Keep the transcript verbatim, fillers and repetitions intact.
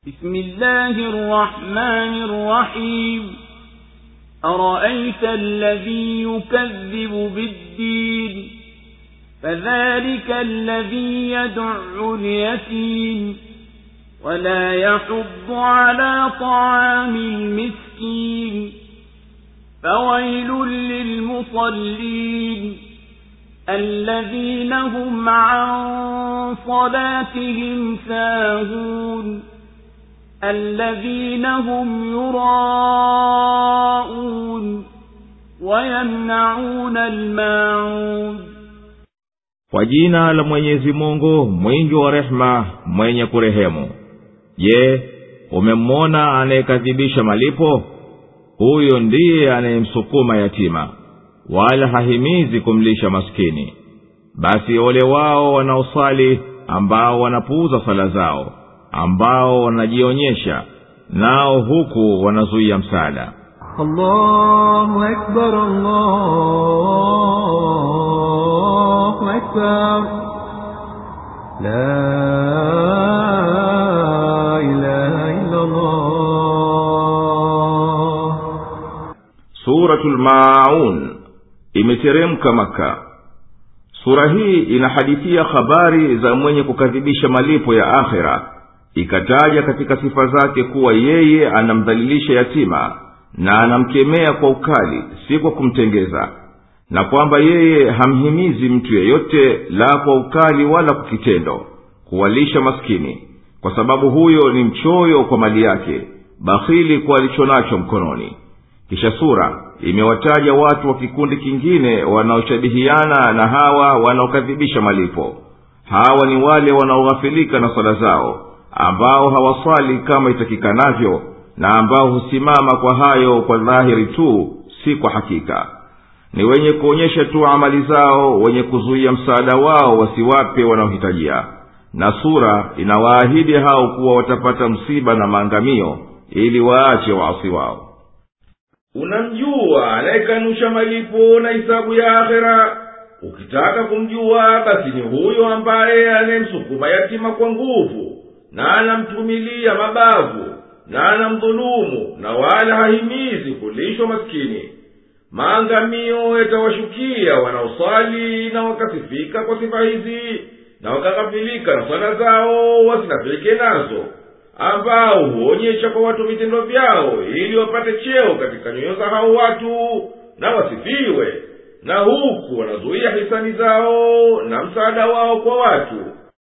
بسم الله الرحمن الرحيم أرأيت الذي يكذب بالدين فذلك الذي يدع اليتيم ولا يحض على طعام المسكين فويل للمصلين الذين هم عن صلاتهم ساهون الذين هم يراءون ويمنعون الماعون. Kwa jina la Mwenyezi Mungu mwingi wa rehema mwenye kurehemu. Je, umemwona anayekadhibisha malipo? Huyo ndiye anayemsukuma yatima wala hahimizi kumlisha maskini. Basi ole wao wanaosali ambao wanapuuza sala zao, ambao wanajionyesha nao huku wanazuia msaada. Allahu akbar, Allahu akbar, la ilaha illa Allah. Suratul Maun imeteremka Maka. Sura hii inahadithia habari za mwenye kukadhibisha malipo ya akhera. Ikataja katika sifa zake kuwa yeye anamdhalilisha yatima na anamkemea kwa ukali, si kwa kumtengeza, na kwamba yeye hamhimizi mtu yeyote la kwa ukali wala kwa kitendo kuwalisha maskini, kwa sababu huyo ni mchoyo kwa mali yake, bakhili kwa alichonacho mkononi. Kisha sura imewataja watu wa kikundi kingine wanaoshabihiana na hawa wanaokadhibisha malipo. Hawa ni wale wanaoghafilika na sala zao, ambao hawasali kama itakikanavyo, na ambao husimama kwa hayo kwa dhahiri tu, si kwa hakika. Ni wenye kuonyesha tu amali zao, wenye kuzuia msaada wao wasiwape wanaohitajia. Na sura inawaahidi hao kuwa watapata msiba na maangamio, ili waache waasi wao. Unamjua anayekanusha malipo na hisabu ya akhera? Ukitaka kumjua, basi ni huyo ambaye anayemsukuma yatima kwa nguvu na anamtumilia mabavu na anamdhulumu na wala hahimizi kulishwa maskini. Maangamio yatawashukia wanaosali na wakasifika kwa sifa hizi na wakakafilika na swala zao wasinafike nazo, ambao huonyesha kwa watu vitendo vyao ili wapate cheo katika nyoyo za hao watu na wasifiwe, na huku wanazuia hisani zao na msaada wao kwa watu.